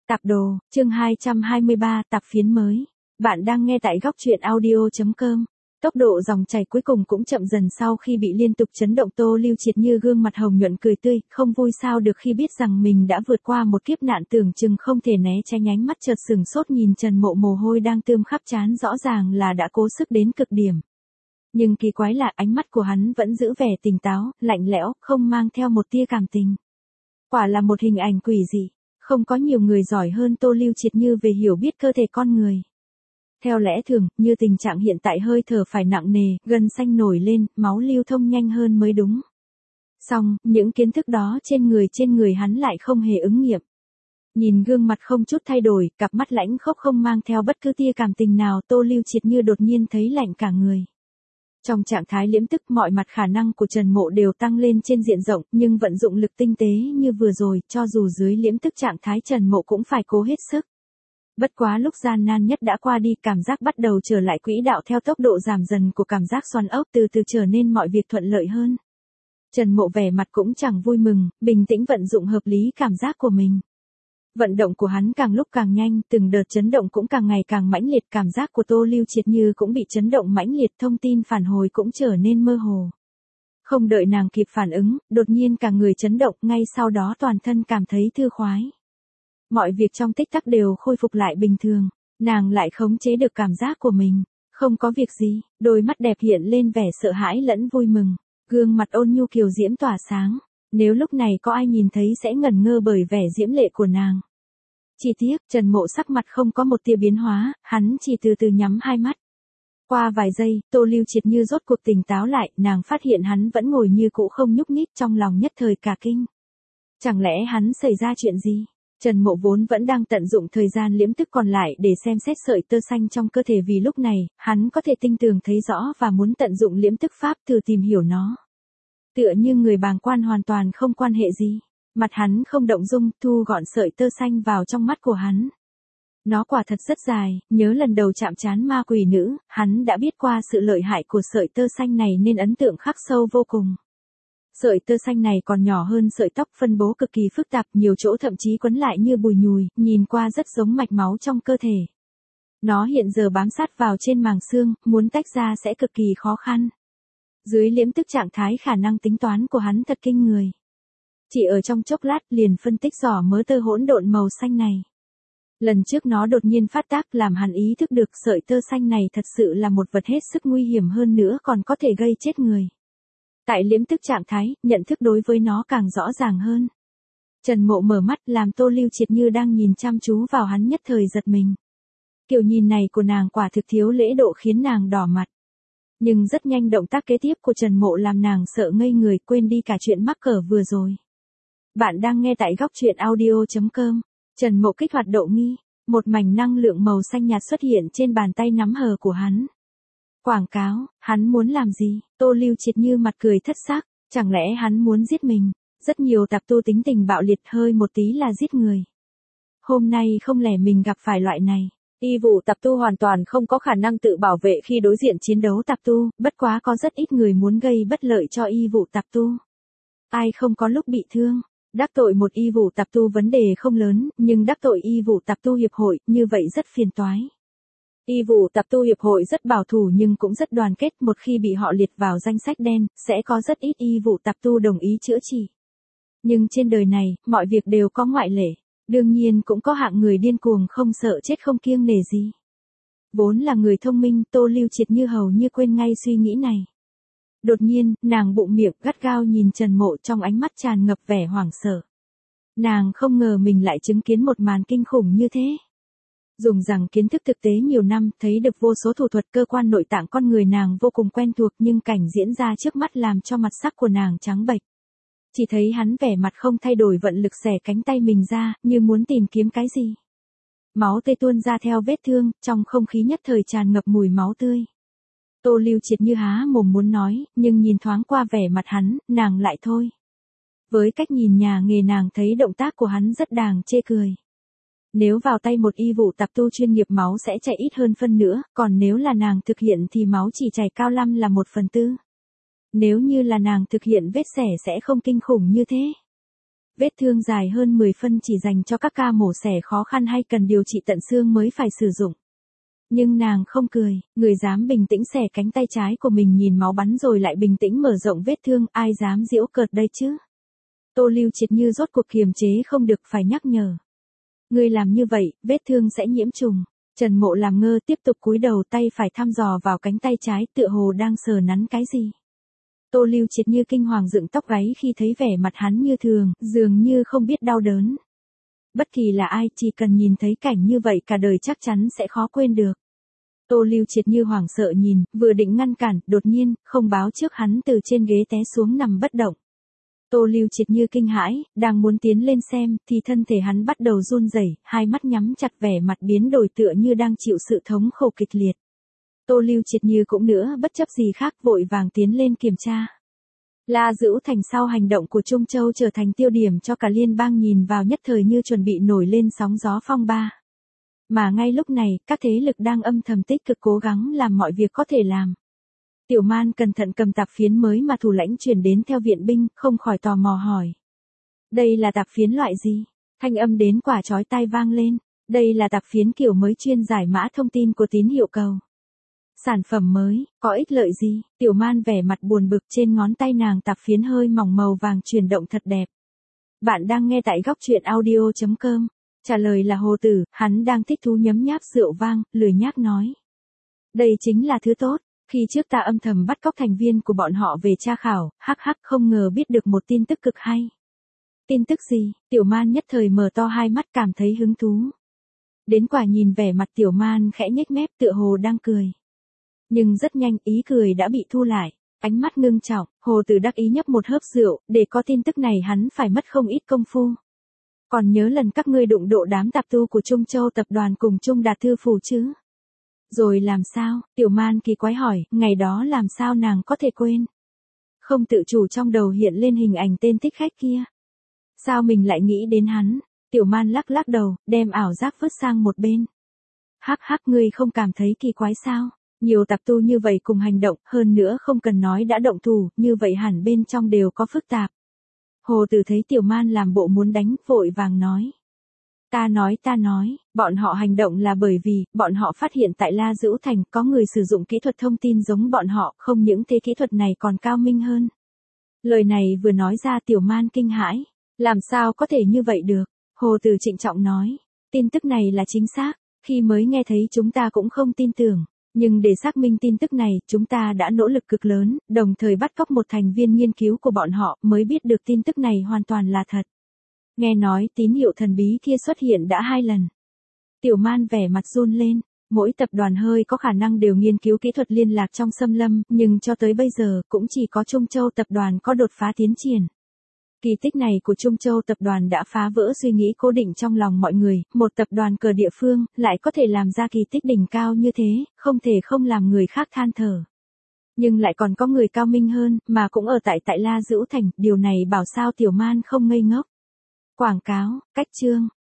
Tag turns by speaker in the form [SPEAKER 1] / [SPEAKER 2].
[SPEAKER 1] Tạp đồ, chương 223, tạp phiến mới. Bạn đang nghe tại góc truyện audio.com. Tốc độ dòng chảy cuối cùng cũng chậm dần sau khi bị liên tục chấn động. Tô Lưu Triệt như gương mặt hồng nhuận cười tươi, không vui sao được khi biết rằng mình đã vượt qua một kiếp nạn, tưởng chừng không thể né tránh, ánh mắt chợt sừng sốt nhìn Trần Mộ, mồ hôi đang tươm khắp trán, rõ ràng là đã cố sức đến cực điểm. Nhưng kỳ quái là ánh mắt của hắn vẫn giữ vẻ tỉnh táo, lạnh lẽo, không mang theo một tia cảm tình. Quả là một hình ảnh quỷ dị. Không có nhiều người giỏi hơn Tô Lưu Triệt như về hiểu biết cơ thể con người. Theo lẽ thường, như tình trạng hiện tại hơi thở phải nặng nề, gân xanh nổi lên, máu lưu thông nhanh hơn mới đúng. Song, những kiến thức đó trên người hắn lại không hề ứng nghiệm. Nhìn gương mặt không chút thay đổi, cặp mắt lãnh khốc không mang theo bất cứ tia cảm tình nào, Tô Lưu Triệt như đột nhiên thấy lạnh cả người. Trong trạng thái liễm tức, mọi mặt khả năng của Trần Mộ đều tăng lên trên diện rộng, nhưng vận dụng lực tinh tế như vừa rồi, cho dù dưới liễm tức trạng thái Trần Mộ cũng phải cố hết sức. Bất quá lúc gian nan nhất đã qua đi, cảm giác bắt đầu trở lại quỹ đạo theo tốc độ giảm dần của cảm giác xoắn ốc, từ từ trở nên mọi việc thuận lợi hơn. Trần Mộ vẻ mặt cũng chẳng vui mừng, bình tĩnh vận dụng hợp lý cảm giác của mình. Vận động của hắn càng lúc càng nhanh, từng đợt chấn động cũng càng ngày càng mãnh liệt, cảm giác của Tô Lưu Triệt như cũng bị chấn động mãnh liệt, thông tin phản hồi cũng trở nên mơ hồ. Không đợi nàng kịp phản ứng, đột nhiên cả người chấn động, ngay sau đó toàn thân cảm thấy thư khoái. Mọi việc trong tích tắc đều khôi phục lại bình thường, nàng lại khống chế được cảm giác của mình. Không có việc gì, đôi mắt đẹp hiện lên vẻ sợ hãi lẫn vui mừng, gương mặt ôn nhu kiều diễm tỏa sáng. Nếu lúc này có ai nhìn thấy sẽ ngẩn ngơ bởi vẻ diễm lệ của nàng. Chỉ tiếc, Trần Mộ sắc mặt không có một tia biến hóa, hắn chỉ từ từ nhắm hai mắt. Qua vài giây, Tô Lưu Triệt như rốt cuộc tỉnh táo lại, nàng phát hiện hắn vẫn ngồi như cũ không nhúc nhích, trong lòng nhất thời cả kinh. Chẳng lẽ hắn xảy ra chuyện gì? Trần Mộ vốn vẫn đang tận dụng thời gian liễm tức còn lại để xem xét sợi tơ xanh trong cơ thể, vì lúc này, hắn có thể tinh tường thấy rõ và muốn tận dụng liễm tức pháp thử tìm hiểu nó. Tựa như người bàng quan hoàn toàn không quan hệ gì. Mặt hắn không động dung, thu gọn sợi tơ xanh vào trong mắt của hắn. Nó quả thật rất dài, nhớ lần đầu chạm trán ma quỷ nữ, hắn đã biết qua sự lợi hại của sợi tơ xanh này nên ấn tượng khắc sâu vô cùng. Sợi tơ xanh này còn nhỏ hơn sợi tóc, phân bố cực kỳ phức tạp, nhiều chỗ thậm chí quấn lại như bùi nhùi, nhìn qua rất giống mạch máu trong cơ thể. Nó hiện giờ bám sát vào trên màng xương, muốn tách ra sẽ cực kỳ khó khăn. Dưới liễm tức trạng thái, khả năng tính toán của hắn thật kinh người. Chỉ ở trong chốc lát liền phân tích rõ mớ tơ hỗn độn màu xanh này. Lần trước nó đột nhiên phát tác làm hắn ý thức được sợi tơ xanh này thật sự là một vật hết sức nguy hiểm, hơn nữa còn có thể gây chết người. Tại liễm tức trạng thái, nhận thức đối với nó càng rõ ràng hơn. Trần Mộ mở mắt làm Tô Lưu Triệt như đang nhìn chăm chú vào hắn, nhất thời giật mình. Kiểu nhìn này của nàng quả thực thiếu lễ độ khiến nàng đỏ mặt. Nhưng rất nhanh động tác kế tiếp của Trần Mộ làm nàng sợ ngây người, quên đi cả chuyện mắc cỡ vừa rồi. Bạn đang nghe tại góc truyện audio.com. Trần Mộ kích hoạt độ nghi, một mảnh năng lượng màu xanh nhạt xuất hiện trên bàn tay nắm hờ của hắn. Quảng cáo, hắn muốn làm gì? Tô Lưu Triệt như mặt cười thất sắc, chẳng lẽ hắn muốn giết mình? Rất nhiều tạp tu tính tình bạo liệt, hơi một tí là giết người. Hôm nay không lẽ mình gặp phải loại này? Y vụ tạp tu hoàn toàn không có khả năng tự bảo vệ khi đối diện chiến đấu tạp tu, bất quá có rất ít người muốn gây bất lợi cho y vụ tạp tu. Ai không có lúc bị thương? Đắc tội một y vụ tạp tu vấn đề không lớn, nhưng đắc tội y vụ tạp tu hiệp hội, như vậy rất phiền toái. Y vụ tạp tu hiệp hội rất bảo thủ nhưng cũng rất đoàn kết, một khi bị họ liệt vào danh sách đen, sẽ có rất ít y vụ tạp tu đồng ý chữa trị. Nhưng trên đời này, mọi việc đều có ngoại lệ. Đương nhiên cũng có hạng người điên cuồng không sợ chết không kiêng nể gì. Vốn là người thông minh, Tô Lưu Triệt như hầu như quên ngay suy nghĩ này. Đột nhiên, nàng bụng miệng gắt gao nhìn Trần Mộ, trong ánh mắt tràn ngập vẻ hoảng sợ. Nàng không ngờ mình lại chứng kiến một màn kinh khủng như thế. Dùng rằng kiến thức thực tế nhiều năm, thấy được vô số thủ thuật cơ quan nội tạng con người nàng vô cùng quen thuộc, nhưng cảnh diễn ra trước mắt làm cho mặt sắc của nàng trắng bệch. Chỉ thấy hắn vẻ mặt không thay đổi vận lực xẻ cánh tay mình ra, như muốn tìm kiếm cái gì. Máu tươi tuôn ra theo vết thương, trong không khí nhất thời tràn ngập mùi máu tươi. Tô Lưu Triệt như há mồm muốn nói, nhưng nhìn thoáng qua vẻ mặt hắn, nàng lại thôi. Với cách nhìn nhà nghề, nàng thấy động tác của hắn rất đáng chê cười. Nếu vào tay một y vụ tạp tu chuyên nghiệp máu sẽ chảy ít hơn phân nữa, còn nếu là nàng thực hiện thì máu chỉ chảy cao lăm là 1/4. Nếu như là nàng thực hiện vết xẻ sẽ không kinh khủng như thế. Vết thương dài hơn 10 phân chỉ dành cho các ca mổ xẻ khó khăn hay cần điều trị tận xương mới phải sử dụng. Nhưng nàng không cười, người dám bình tĩnh xẻ cánh tay trái của mình nhìn máu bắn rồi lại bình tĩnh mở rộng vết thương, ai dám giễu cợt đây chứ? Tô Lưu Triệt Như rốt cuộc kiềm chế không được phải nhắc nhở. Ngươi làm như vậy, vết thương sẽ nhiễm trùng. Trần Mộ làm ngơ tiếp tục cúi đầu, tay phải thăm dò vào cánh tay trái tựa hồ đang sờ nắn cái gì. Tô Lưu Triệt Như kinh hoàng dựng tóc gáy khi thấy vẻ mặt hắn như thường, dường như không biết đau đớn. Bất kỳ là ai chỉ cần nhìn thấy cảnh như vậy cả đời chắc chắn sẽ khó quên được. Tô Lưu Triệt Như hoảng sợ nhìn, vừa định ngăn cản, đột nhiên, không báo trước hắn từ trên ghế té xuống nằm bất động. Tô Lưu Triệt Như kinh hãi, đang muốn tiến lên xem, thì thân thể hắn bắt đầu run rẩy, hai mắt nhắm chặt, vẻ mặt biến đổi tựa như đang chịu sự thống khổ kịch liệt. Tô Lưu Triệt Như cũng nữa bất chấp gì khác vội vàng tiến lên kiểm tra. La Dữu Thành sau hành động của Trung Châu trở thành tiêu điểm cho cả liên bang nhìn vào, nhất thời như chuẩn bị nổi lên sóng gió phong ba. Mà ngay lúc này, các thế lực đang âm thầm tích cực cố gắng làm mọi việc có thể làm. Tiểu Man cẩn thận cầm tạp phiến mới mà thủ lãnh chuyển đến theo viện binh, không khỏi tò mò hỏi. Đây là tạp phiến loại gì? Thanh âm đến quả chói tai vang lên. Đây là tạp phiến kiểu mới chuyên giải mã thông tin của tín hiệu cầu. Sản phẩm mới, có ích lợi gì? Tiểu Man vẻ mặt buồn bực, trên ngón tay nàng tạp phiến hơi mỏng màu vàng chuyển động thật đẹp. Bạn đang nghe tại góc truyện audio.com. Trả lời là Hồ Tử, hắn đang thích thú nhấm nháp rượu vang, lười nhác nói. Đây chính là thứ tốt. Khi trước ta âm thầm bắt cóc thành viên của bọn họ về tra khảo, hắc hắc, không ngờ biết được một tin tức cực hay. Tin tức gì? Tiểu Man nhất thời mở to hai mắt cảm thấy hứng thú. Đến quả nhìn vẻ mặt Tiểu Man khẽ nhếch mép tựa hồ đang cười. Nhưng rất nhanh ý cười đã bị thu lại, ánh mắt ngưng trọng, Hồ Tử đắc ý nhấp một hớp rượu, để có tin tức này hắn phải mất không ít công phu. Còn nhớ lần các ngươi đụng độ đám tạp tu của Trung Châu tập đoàn cùng Trung Đạt Thư Phủ chứ? Rồi làm sao? Tiểu Man kỳ quái hỏi, ngày đó làm sao nàng có thể quên? Không tự chủ trong đầu hiện lên hình ảnh tên thích khách kia. Sao mình lại nghĩ đến hắn? Tiểu Man lắc lắc đầu, đem ảo giác vứt sang một bên. Hắc hắc, ngươi không cảm thấy kỳ quái sao? Nhiều tạp tu như vậy cùng hành động, hơn nữa không cần nói đã động thủ, như vậy hẳn bên trong đều có phức tạp. Hồ Tử thấy Tiểu Man làm bộ muốn đánh, vội vàng nói. Ta nói, bọn họ hành động là bởi vì, bọn họ phát hiện tại La Dữu Thành có người sử dụng kỹ thuật thông tin giống bọn họ, không những thế kỹ thuật này còn cao minh hơn. Lời này vừa nói ra Tiểu Man kinh hãi, làm sao có thể như vậy được? Hồ Tử trịnh trọng nói, tin tức này là chính xác, khi mới nghe thấy chúng ta cũng không tin tưởng. Nhưng để xác minh tin tức này, chúng ta đã nỗ lực cực lớn, đồng thời bắt cóc một thành viên nghiên cứu của bọn họ, mới biết được tin tức này hoàn toàn là thật. Nghe nói tín hiệu thần bí kia xuất hiện đã 2 lần. Tiểu Man vẻ mặt run lên, mỗi tập đoàn hơi có khả năng đều nghiên cứu kỹ thuật liên lạc trong xâm lâm, nhưng cho tới bây giờ cũng chỉ có Trung Châu tập đoàn có đột phá tiến triển. Kỳ tích này của Trung Châu tập đoàn đã phá vỡ suy nghĩ cố định trong lòng mọi người, một tập đoàn cờ địa phương, lại có thể làm ra kỳ tích đỉnh cao như thế, không thể không làm người khác than thở. Nhưng lại còn có người cao minh hơn, mà cũng ở tại La Dữu Thành, điều này bảo sao Tiểu Man không ngây ngốc. Quảng cáo, cách chương.